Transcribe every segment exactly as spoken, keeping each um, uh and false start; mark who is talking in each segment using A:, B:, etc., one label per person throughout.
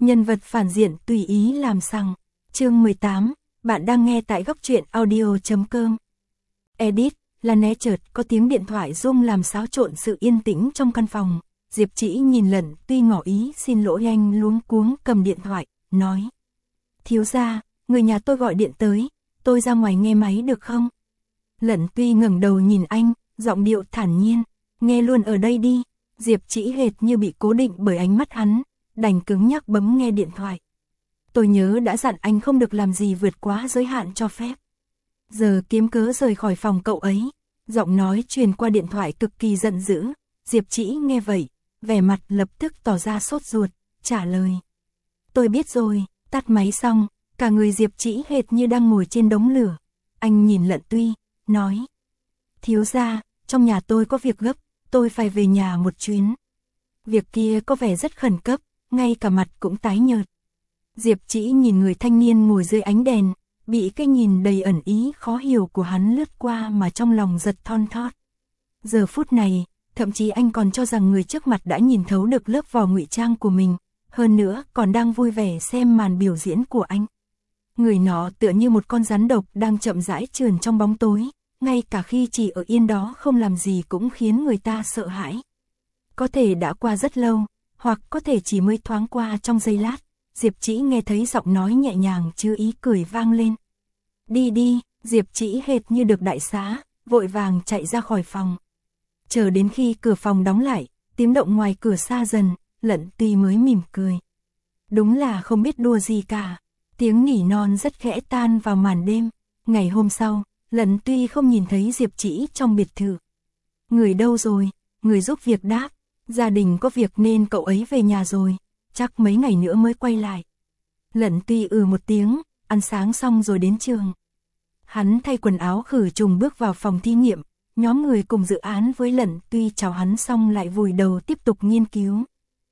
A: Nhân vật phản diện tùy ý làm sằng. Chương mười tám, bạn đang nghe tại góc truyện audio chấm com. Edit, là né chợt có tiếng điện thoại rung làm xáo trộn sự yên tĩnh trong căn phòng. Diệp Chỉ nhìn Lận Tuy ngỏ ý xin lỗi, anh luống cuống cầm điện thoại, nói: thiếu gia, người nhà tôi gọi điện tới, tôi ra ngoài nghe máy được không? Lận Tuy ngẩng đầu nhìn anh, giọng điệu thản nhiên: nghe luôn ở đây đi. Diệp Chỉ hệt như bị cố định bởi ánh mắt hắn, đành cứng nhắc bấm nghe điện thoại. Tôi nhớ đã dặn anh không được làm gì vượt quá giới hạn cho phép. Giờ kiếm cớ rời khỏi phòng cậu ấy. Giọng nói truyền qua điện thoại cực kỳ giận dữ. Diệp Chỉ nghe vậy, vẻ mặt lập tức tỏ ra sốt ruột, trả lời: tôi biết rồi. Tắt máy xong, cả người Diệp Chỉ hệt như đang ngồi trên đống lửa. Anh nhìn Lận Tuy, nói: thiếu gia, trong nhà tôi có việc gấp, tôi phải về nhà một chuyến. Việc kia có vẻ rất khẩn cấp, ngay cả mặt cũng tái nhợt. Diệp Chỉ nhìn người thanh niên ngồi dưới ánh đèn, bị cái nhìn đầy ẩn ý khó hiểu của hắn lướt qua mà trong lòng giật thon thót. Giờ phút này, thậm chí anh còn cho rằng người trước mặt đã nhìn thấu được lớp vỏ ngụy trang của mình, hơn nữa còn đang vui vẻ xem màn biểu diễn của anh. Người nọ tựa như một con rắn độc đang chậm rãi trườn trong bóng tối, ngay cả khi chỉ ở yên đó không làm gì cũng khiến người ta sợ hãi. Có thể đã qua rất lâu, hoặc có thể chỉ mới thoáng qua trong giây lát. Diệp Chỉ nghe thấy giọng nói nhẹ nhàng chứa ý cười vang lên. Đi đi. Diệp Chỉ hệt như được đại xá, vội vàng chạy ra khỏi phòng. Chờ đến khi cửa phòng đóng lại, tiếng động ngoài cửa xa dần, Lận Tuy mới mỉm cười. Đúng là không biết đùa gì cả. Tiếng nỉ non rất khẽ tan vào màn đêm. Ngày hôm sau, Lận Tuy không nhìn thấy Diệp Chỉ trong biệt thự. Người đâu rồi? Người giúp việc đáp: gia đình có việc nên cậu ấy về nhà rồi, chắc mấy ngày nữa mới quay lại. Lận Tuy ừ một tiếng, ăn sáng xong rồi đến trường. Hắn thay quần áo khử trùng bước vào phòng thí nghiệm, nhóm người cùng dự án với Lận Tuy chào hắn xong lại vùi đầu tiếp tục nghiên cứu.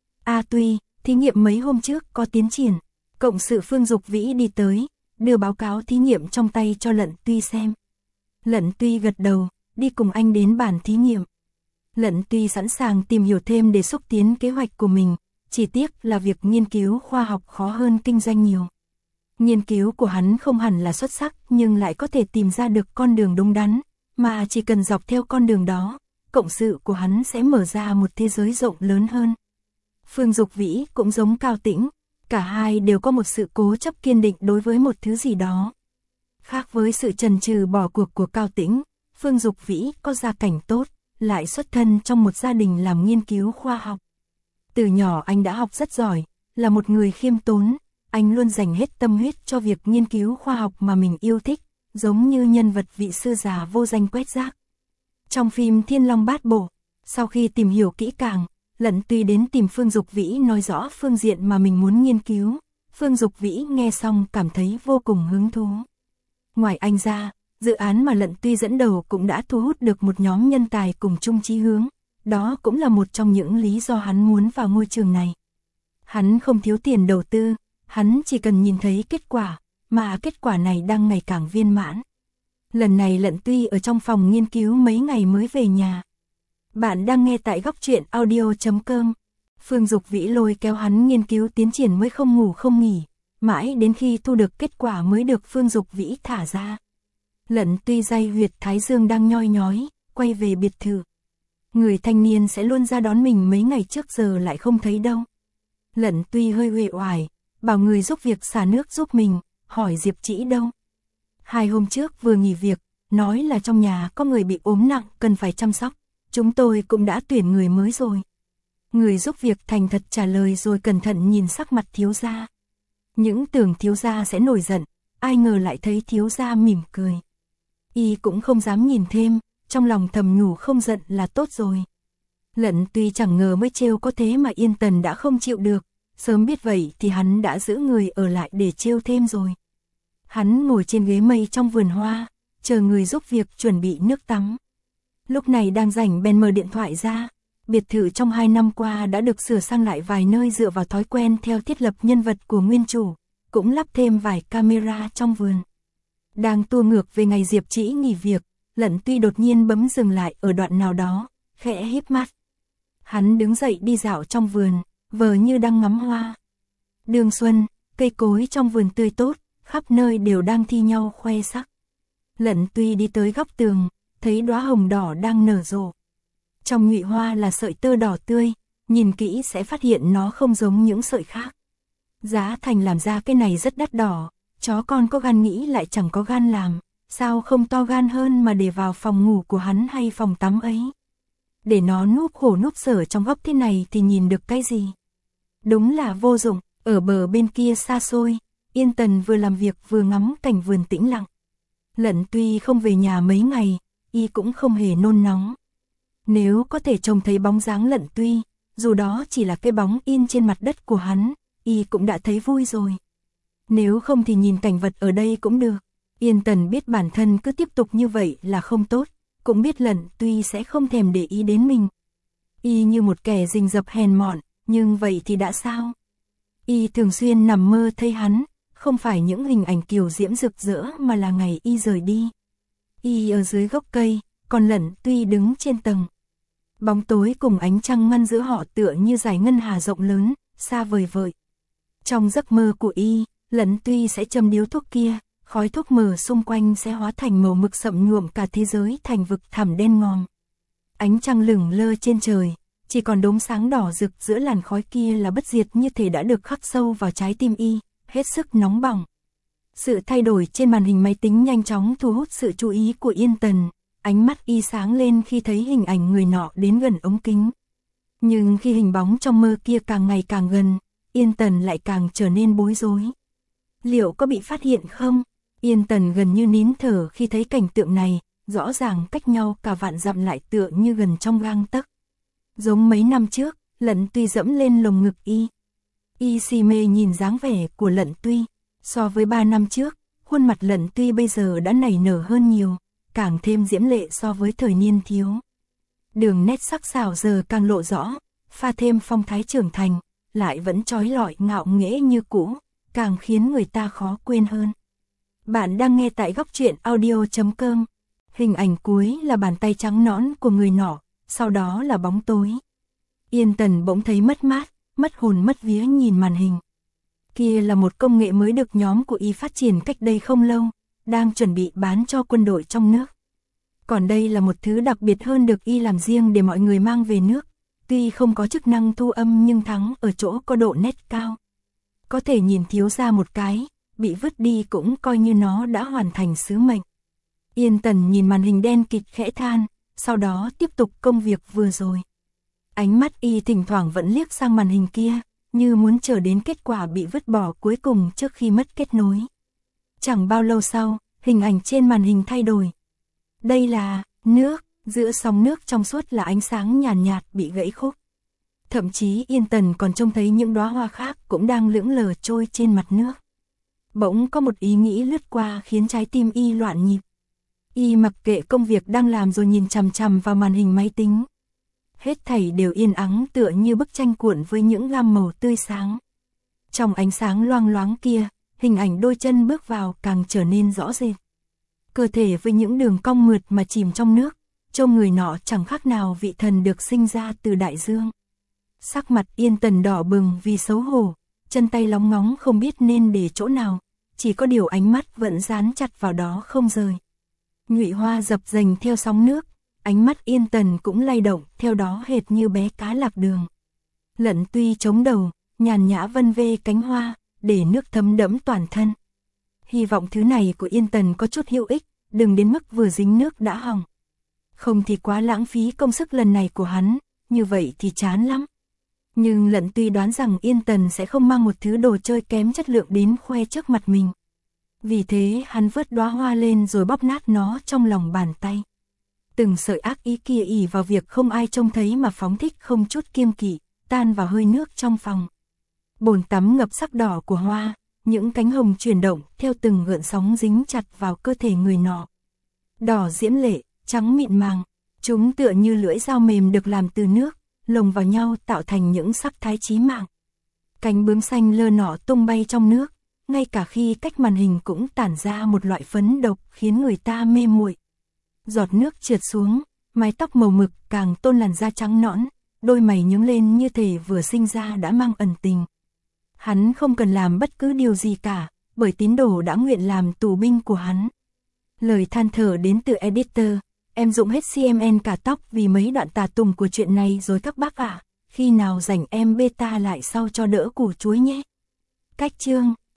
A: A Tuy, thí nghiệm mấy hôm trước có tiến triển. Cộng sự Phương Dục Vĩ đi tới, đưa báo cáo thí nghiệm trong tay cho Lận Tuy xem. Lận Tuy gật đầu, đi cùng anh đến bàn thí nghiệm. Lận Tuy sẵn sàng tìm hiểu thêm để xúc tiến kế hoạch của mình, chỉ tiếc là việc nghiên cứu khoa học khó hơn kinh doanh nhiều. Nghiên cứu của hắn không hẳn là xuất sắc nhưng lại có thể tìm ra được con đường đúng đắn, mà chỉ cần dọc theo con đường đó, cộng sự của hắn sẽ mở ra một thế giới rộng lớn hơn. Phương Dục Vĩ cũng giống Cao Tĩnh, cả hai đều có một sự cố chấp kiên định đối với một thứ gì đó. Khác với sự chần chừ bỏ cuộc của Cao Tĩnh, Phương Dục Vĩ có gia cảnh tốt, lại xuất thân trong một gia đình làm nghiên cứu khoa học. Từ nhỏ anh đã học rất giỏi, là một người khiêm tốn, anh luôn dành hết tâm huyết cho việc nghiên cứu khoa học mà mình yêu thích, giống như nhân vật vị sư già vô danh quét rác. Trong phim Thiên Long Bát Bộ, sau khi tìm hiểu kỹ càng, Lận Tuy đến tìm Phương Dục Vĩ nói rõ phương diện mà mình muốn nghiên cứu. Phương Dục Vĩ nghe xong cảm thấy vô cùng hứng thú. Ngoài anh ra, dự án mà Lận Tuy dẫn đầu cũng đã thu hút được một nhóm nhân tài cùng chung chí hướng. Đó cũng là một trong những lý do hắn muốn vào ngôi trường này. Hắn không thiếu tiền đầu tư, hắn chỉ cần nhìn thấy kết quả, mà kết quả này đang ngày càng viên mãn. Lần này Lận Tuy ở trong phòng nghiên cứu mấy ngày mới về nhà. Bạn đang nghe tại góc truyện audio chấm com. Phương Dục Vĩ lôi kéo hắn nghiên cứu tiến triển mới không ngủ không nghỉ, mãi đến khi thu được kết quả mới được Phương Dục Vĩ thả ra. Lận Tuy day huyệt thái dương đang nhoi nhói, quay về biệt thự. Người thanh niên sẽ luôn ra đón mình mấy ngày trước giờ lại không thấy đâu. Lận Tuy hơi uể oải, bảo người giúp việc xả nước giúp mình, hỏi Diệp Chỉ đâu. Hai hôm trước vừa nghỉ việc, nói là trong nhà có người bị ốm nặng cần phải chăm sóc, chúng tôi cũng đã tuyển người mới rồi. Người giúp việc thành thật trả lời rồi cẩn thận nhìn sắc mặt thiếu gia. Những tưởng thiếu gia sẽ nổi giận, ai ngờ lại thấy thiếu gia mỉm cười. Y cũng không dám nhìn thêm, trong lòng thầm nhủ không giận là tốt rồi. Lận Tuy chẳng ngờ mới trêu có thế mà Yên Tần đã không chịu được, sớm biết vậy thì hắn đã giữ người ở lại để trêu thêm rồi. Hắn ngồi trên ghế mây trong vườn hoa, chờ người giúp việc chuẩn bị nước tắm. Lúc này đang rảnh bèn mở điện thoại ra, biệt thự trong hai năm qua đã được sửa sang lại vài nơi dựa vào thói quen theo thiết lập nhân vật của nguyên chủ, cũng lắp thêm vài camera trong vườn. Đang tua ngược về ngày Diệp Chỉ nghỉ việc, Lận Tuy đột nhiên bấm dừng lại ở đoạn nào đó, khẽ híp mắt. Hắn đứng dậy đi dạo trong vườn, vờ như đang ngắm hoa. Đường xuân, cây cối trong vườn tươi tốt, khắp nơi đều đang thi nhau khoe sắc. Lận Tuy đi tới góc tường, thấy đóa hồng đỏ đang nở rộ. Trong nhụy hoa là sợi tơ đỏ tươi, nhìn kỹ sẽ phát hiện nó không giống những sợi khác. Giá thành làm ra cái này rất đắt đỏ, chó con có gan nghĩ lại chẳng có gan làm, sao không to gan hơn mà để vào phòng ngủ của hắn hay phòng tắm ấy. Để nó núp khổ núp sở trong góc thế này thì nhìn được cái gì. Đúng là vô dụng, ở bờ bên kia xa xôi, Yên Tần vừa làm việc vừa ngắm cảnh vườn tĩnh lặng. Lận Tuy không về nhà mấy ngày, y cũng không hề nôn nóng. Nếu có thể trông thấy bóng dáng Lận Tuy, dù đó chỉ là cái bóng in trên mặt đất của hắn, y cũng đã thấy vui rồi. Nếu không thì nhìn cảnh vật ở đây cũng được. Yên Tần biết bản thân cứ tiếp tục như vậy là không tốt, cũng biết Lận Tuy sẽ không thèm để ý đến mình. Y như một kẻ rình rập hèn mọn, nhưng vậy thì đã sao? Y thường xuyên nằm mơ thấy hắn, không phải những hình ảnh kiều diễm rực rỡ mà là ngày y rời đi. Y ở dưới gốc cây, còn Lận Tuy đứng trên tầng. Bóng tối cùng ánh trăng ngăn giữa họ tựa như dải ngân hà rộng lớn, xa vời vợi. Trong giấc mơ của y, Lận Tuy sẽ châm điếu thuốc kia, khói thuốc mờ xung quanh sẽ hóa thành màu mực sậm nhuộm cả thế giới thành vực thẳm đen ngòm. Ánh trăng lửng lơ trên trời, chỉ còn đốm sáng đỏ rực giữa làn khói kia là bất diệt như thể đã được khắc sâu vào trái tim y, hết sức nóng bỏng. Sự thay đổi trên màn hình máy tính nhanh chóng thu hút sự chú ý của Yên Tần, ánh mắt y sáng lên khi thấy hình ảnh người nọ đến gần ống kính. Nhưng khi hình bóng trong mơ kia càng ngày càng gần, Yên Tần lại càng trở nên bối rối. Liệu có bị phát hiện không? Yên Tần gần như nín thở khi thấy cảnh tượng này, rõ ràng cách nhau cả vạn dặm lại tựa như gần trong gang tấc. Giống mấy năm trước, Lận Tuy dẫm lên lồng ngực y. Y si mê nhìn dáng vẻ của Lận Tuy, so với ba năm trước, khuôn mặt Lận Tuy bây giờ đã nảy nở hơn nhiều, càng thêm diễm lệ so với thời niên thiếu. Đường nét sắc sảo giờ càng lộ rõ, pha thêm phong thái trưởng thành, lại vẫn trói lọi ngạo nghễ như cũ, càng khiến người ta khó quên hơn. Bạn đang nghe tại góc truyện audio chấm com. Hình ảnh cuối là bàn tay trắng nõn của người nọ, sau đó là bóng tối. Yên Tần bỗng thấy mất mát, mất hồn mất vía nhìn màn hình. Kia là một công nghệ mới được nhóm của y phát triển cách đây không lâu, đang chuẩn bị bán cho quân đội trong nước. Còn đây là một thứ đặc biệt hơn được y làm riêng để mọi người mang về nước, tuy không có chức năng thu âm nhưng thắng ở chỗ có độ nét cao. Có thể nhìn thiếu ra một cái, bị vứt đi cũng coi như nó đã hoàn thành sứ mệnh. Yên Tần nhìn màn hình đen kịt khẽ than, sau đó tiếp tục công việc vừa rồi. Ánh mắt y thỉnh thoảng vẫn liếc sang màn hình kia, như muốn chờ đến kết quả bị vứt bỏ cuối cùng trước khi mất kết nối. Chẳng bao lâu sau, hình ảnh trên màn hình thay đổi. Đây là nước, giữa sóng nước trong suốt là ánh sáng nhàn nhạt, nhạt bị gãy khúc. Thậm chí Yên Tần còn trông thấy những đóa hoa khác cũng đang lững lờ trôi trên mặt nước. Bỗng có một ý nghĩ lướt qua khiến trái tim y loạn nhịp. Y mặc kệ công việc đang làm rồi nhìn chằm chằm vào màn hình máy tính. Hết thảy đều yên ắng tựa như bức tranh cuộn với những gam màu tươi sáng. Trong ánh sáng loang loáng kia, hình ảnh đôi chân bước vào càng trở nên rõ rệt. Cơ thể với những đường cong mượt mà chìm trong nước, trông người nọ chẳng khác nào vị thần được sinh ra từ đại dương. Sắc mặt Yên Tần đỏ bừng vì xấu hổ, chân tay lóng ngóng không biết nên để chỗ nào, chỉ có điều ánh mắt vẫn dán chặt vào đó không rời. Nhụy hoa dập dềnh theo sóng nước, ánh mắt Yên Tần cũng lay động theo đó hệt như bé cá lạc đường. Lận Tuy chống đầu, nhàn nhã vân vê cánh hoa, để nước thấm đẫm toàn thân. Hy vọng thứ này của Yên Tần có chút hữu ích, đừng đến mức vừa dính nước đã hỏng. Không thì quá lãng phí công sức lần này của hắn, như vậy thì chán lắm. Nhưng Lận Tuy đoán rằng Yên Tần sẽ không mang một thứ đồ chơi kém chất lượng đến khoe trước mặt mình. Vì thế hắn vớt đóa hoa lên rồi bóp nát nó trong lòng bàn tay. Từng sợi ác ý kia ỉ vào việc không ai trông thấy mà phóng thích không chút kiêng kỵ, tan vào hơi nước trong phòng. Bồn tắm ngập sắc đỏ của hoa, những cánh hồng chuyển động theo từng gợn sóng dính chặt vào cơ thể người nọ. Đỏ diễm lệ, trắng mịn màng, chúng tựa như lưỡi dao mềm được làm từ nước, lồng vào nhau tạo thành những sắc thái chí mạng. Cánh bướm xanh lơ nọ tung bay trong nước, ngay cả khi cách màn hình cũng tản ra một loại phấn độc khiến người ta mê muội. Giọt nước trượt xuống, mái tóc màu mực càng tôn làn da trắng nõn, đôi mày nhướng lên như thể vừa sinh ra đã mang ẩn tình. Hắn không cần làm bất cứ điều gì cả, bởi tín đồ đã nguyện làm tù binh của hắn. Lời than thở đến từ editor, em dụng hết xê em en cả tóc vì mấy đoạn tà tùng của chuyện này rồi các bác ạ, khi nào rảnh em beta lại sau cho đỡ củ chuối nhé. Cách chương